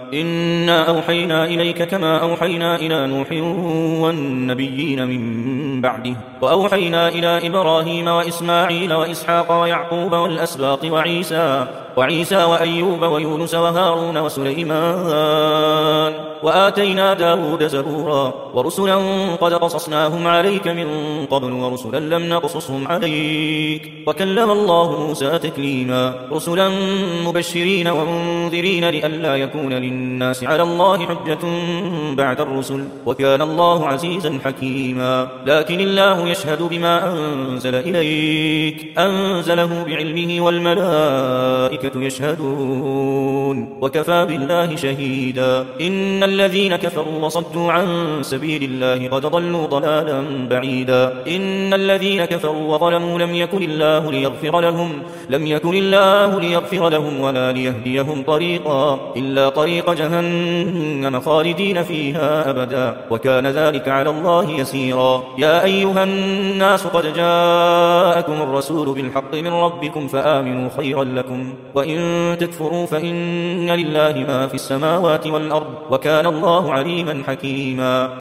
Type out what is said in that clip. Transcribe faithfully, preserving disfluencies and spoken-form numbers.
إنا أوحينا إليك كما أوحينا إلى نوح والنبيين من بعده وأوحينا إلى إبراهيم وإسماعيل وإسحاق ويعقوب والأسباط وعيسى وعيسى وأيوب ويونس وهارون وسليمان وآتينا داود زبورا ورسلا قد قصصناهم عليك من قبل ورسلا لم نقصصهم عليك وكلم الله موسى تكليما رسلا مبشرين ومنذرين لئلا يكون للناس على الله حجة بعد الرسل وكان الله عزيزا حكيما لكن الله يشهد بما أنزل إليك أنزله بعلمه والملائكة يشهدون وكفى بالله شهيدا إن الذين كفروا وصدوا عن سبيل الله قد ضلوا ضلالا بعيدا إن الذين كفروا وظلموا لم يكن الله ليغفر لهم لم يكن الله ليغفر لهم ولا ليهديهم طريقا إلا طريق جهنم خالدين فيها أبدا وكان ذلك على الله يسيرا يا أيها الناس قد جاءكم الرسول بالحق من ربكم فآمنوا خيرا لكم وإن تكفروا فإن لله ما في السماوات والأرض وكان الله عليما حكيما